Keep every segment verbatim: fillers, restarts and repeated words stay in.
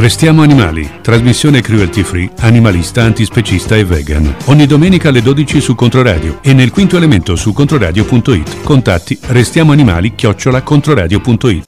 Restiamo animali, trasmissione cruelty free, animalista, antispecista e vegan. Ogni domenica alle dodici su Controradio e nel quinto elemento su controradio punto it. Contatti restiamoanimali chiocciola controradio punto it.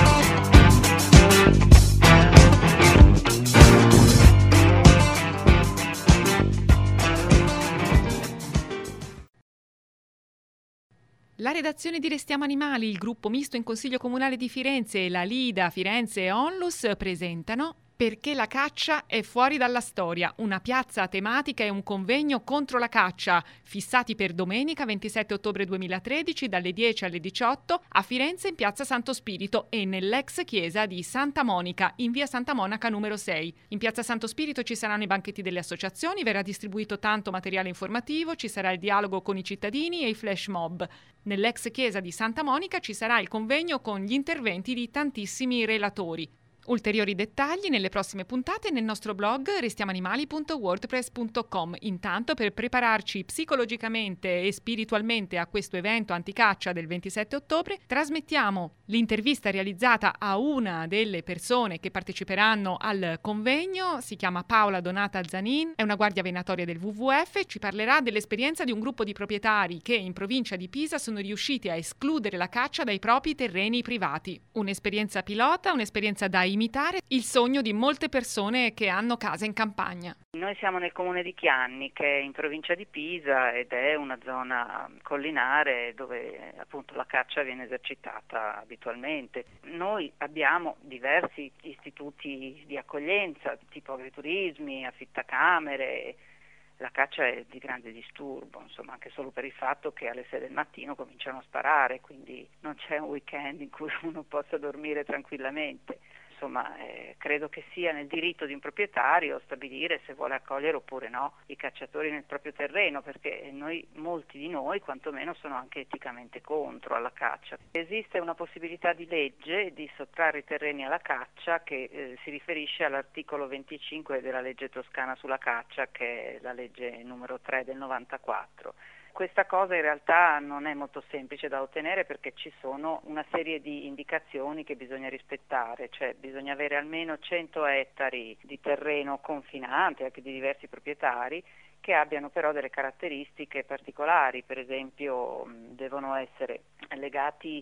La redazione di Restiamo Animali, il gruppo misto in Consiglio Comunale di Firenze, la Lida, Firenze e Onlus presentano Perché la caccia è fuori dalla storia, una piazza tematica e un convegno contro la caccia, fissati per domenica ventisette ottobre duemilatredici dalle dieci alle diciotto a Firenze in piazza Santo Spirito e nell'ex chiesa di Santa Monica in via Santa Monica numero sei. In piazza Santo Spirito ci saranno i banchetti delle associazioni, verrà distribuito tanto materiale informativo, ci sarà il dialogo con i cittadini e i flash mob. Nell'ex chiesa di Santa Monica ci sarà il convegno con gli interventi di tantissimi relatori. Ulteriori dettagli nelle prossime puntate nel nostro blog restiamoanimali punto wordpress punto com. Intanto, per prepararci psicologicamente e spiritualmente a questo evento anticaccia del ventisette ottobre, trasmettiamo l'intervista realizzata a una delle persone che parteciperanno al convegno. Si chiama Paola Donata Zanin, è una guardia venatoria del W W F, ci parlerà dell'esperienza di un gruppo di proprietari che in provincia di Pisa sono riusciti a escludere la caccia dai propri terreni privati. Un'esperienza pilota, un'esperienza da imitare il sogno di molte persone che hanno casa in campagna. Noi siamo nel comune di Chianni, che è in provincia di Pisa ed è una zona collinare dove appunto la caccia viene esercitata abitualmente. Noi abbiamo diversi istituti di accoglienza, tipo agriturismi, affittacamere. La caccia è di grande disturbo, insomma, anche solo per il fatto che alle sei del mattino cominciano a sparare, quindi non c'è un weekend in cui uno possa dormire tranquillamente. Insomma, eh, credo che sia nel diritto di un proprietario stabilire se vuole accogliere oppure no i cacciatori nel proprio terreno, perché noi, molti di noi, quantomeno, sono anche eticamente contro alla caccia. Esiste una possibilità di legge di sottrarre i terreni alla caccia che eh, si riferisce all'articolo venticinque della legge toscana sulla caccia, che è la legge numero tre del novantaquattro. Questa cosa in realtà non è molto semplice da ottenere perché ci sono una serie di indicazioni che bisogna rispettare, cioè bisogna avere almeno cento ettari di terreno confinante, anche di diversi proprietari, che abbiano però delle caratteristiche particolari, per esempio devono essere legati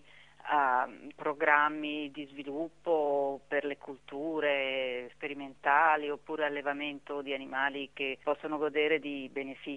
a programmi di sviluppo per le culture sperimentali oppure allevamento di animali che possono godere di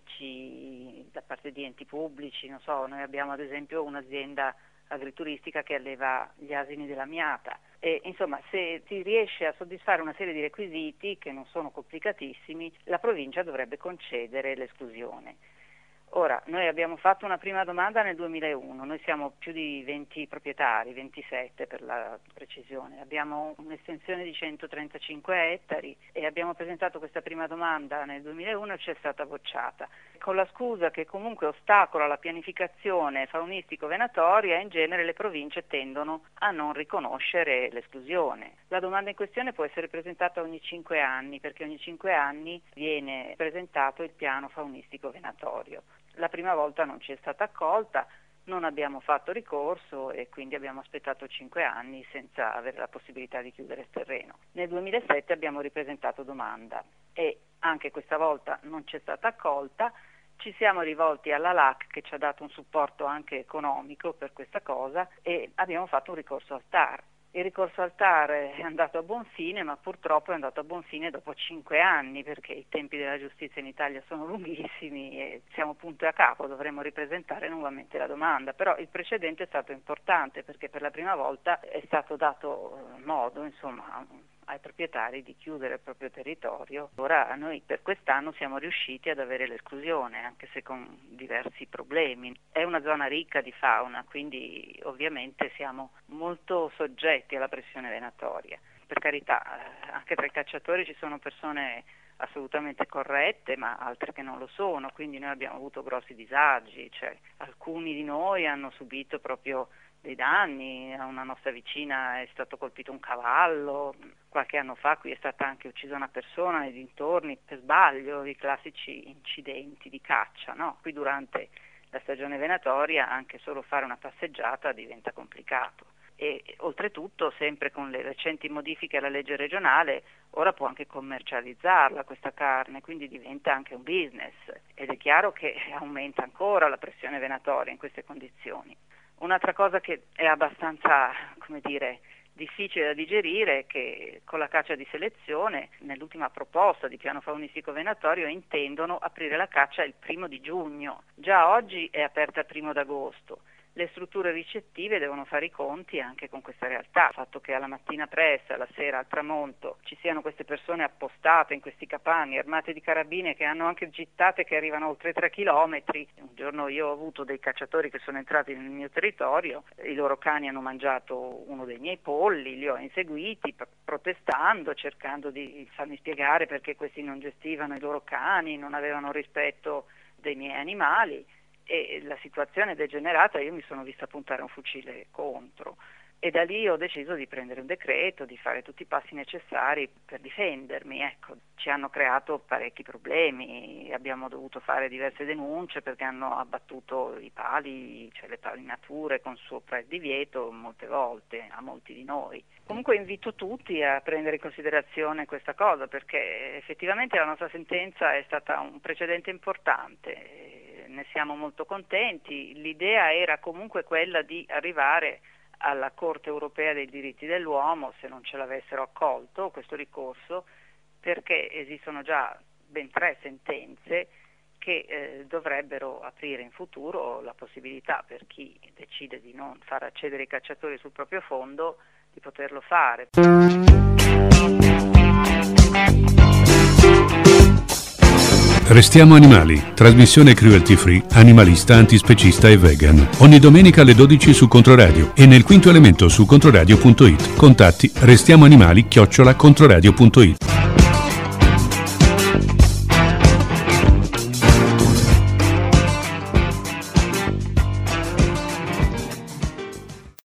benefici da parte di enti pubblici. Non so, noi abbiamo ad esempio un'azienda agrituristica che alleva gli asini della Miata e insomma, se si riesce a soddisfare una serie di requisiti che non sono complicatissimi, la provincia dovrebbe concedere l'esclusione. Ora, noi abbiamo fatto una prima domanda nel duemilauno, noi siamo più di venti proprietari, ventisette per la precisione, abbiamo un'estensione di centotrentacinque ettari e abbiamo presentato questa prima domanda nel duemilauno e ci è stata bocciata, con la scusa che comunque ostacola la pianificazione faunistico-venatoria e in genere le province tendono a non riconoscere l'esclusione. La domanda in questione può essere presentata ogni cinque anni, perché ogni cinque anni viene presentato il piano faunistico-venatorio. La prima volta non ci è stata accolta, non abbiamo fatto ricorso e quindi abbiamo aspettato cinque anni senza avere la possibilità di chiudere il terreno. Nel duemilasette abbiamo ripresentato domanda e anche questa volta non ci è stata accolta. Ci siamo rivolti alla L A C che ci ha dato un supporto anche economico per questa cosa e abbiamo fatto un ricorso al T A R. Il ricorso al T A R è andato a buon fine, ma purtroppo è andato a buon fine dopo cinque anni, perché i tempi della giustizia in Italia sono lunghissimi e siamo punto e a capo, dovremmo ripresentare nuovamente la domanda. Però il precedente è stato importante perché per la prima volta è stato dato modo, insomma, ai proprietari di chiudere il proprio territorio. Ora noi per quest'anno siamo riusciti ad avere l'esclusione, anche se con diversi problemi. È una zona ricca di fauna, quindi ovviamente siamo molto soggetti alla pressione venatoria. Per carità, anche tra i cacciatori ci sono persone assolutamente corrette, ma altre che non lo sono, quindi noi abbiamo avuto grossi disagi, cioè alcuni di noi hanno subito proprio dei danni, a una nostra vicina è stato colpito un cavallo, qualche anno fa qui è stata anche uccisa una persona nei dintorni per sbaglio, i classici incidenti di caccia, no? Qui durante la stagione venatoria anche solo fare una passeggiata diventa complicato. E oltretutto, sempre con le recenti modifiche alla legge regionale, ora può anche commercializzarla questa carne, quindi diventa anche un business ed è chiaro che aumenta ancora la pressione venatoria in queste condizioni. Un'altra cosa che è abbastanza, come dire, difficile da digerire è che con la caccia di selezione, nell'ultima proposta di piano faunistico venatorio, intendono aprire la caccia il primo di giugno. Già oggi è aperta il primo d'agosto. Le strutture ricettive devono fare i conti anche con questa realtà. Il fatto che alla mattina presto, alla sera al tramonto ci siano queste persone appostate in questi capanni, armate di carabine, che hanno anche gittate che arrivano oltre tre chilometri. Un giorno io ho avuto dei cacciatori che sono entrati nel mio territorio, i loro cani hanno mangiato uno dei miei polli, li ho inseguiti protestando, cercando di farmi spiegare perché questi non gestivano i loro cani, non avevano rispetto dei miei animali. E la situazione è degenerata, io mi sono vista puntare un fucile contro e da lì ho deciso di prendere un decreto, di fare tutti i passi necessari per difendermi. Ecco, ci hanno creato parecchi problemi, abbiamo dovuto fare diverse denunce perché hanno abbattuto i pali, cioè le palinature con sopra il divieto molte volte a molti di noi. Comunque invito tutti a prendere in considerazione questa cosa perché effettivamente la nostra sentenza è stata un precedente importante, ne siamo molto contenti. L'idea era comunque quella di arrivare alla Corte Europea dei diritti dell'uomo se non ce l'avessero accolto questo ricorso, perché esistono già ben tre sentenze che eh, dovrebbero aprire in futuro la possibilità per chi decide di non far accedere i cacciatori sul proprio fondo di poterlo fare. Restiamo animali, trasmissione cruelty free, animalista, antispecista e vegan. Ogni domenica alle dodici su Controradio e nel quinto elemento su controradio punto it. Contatti restiamoanimali chiocciola controradio punto it.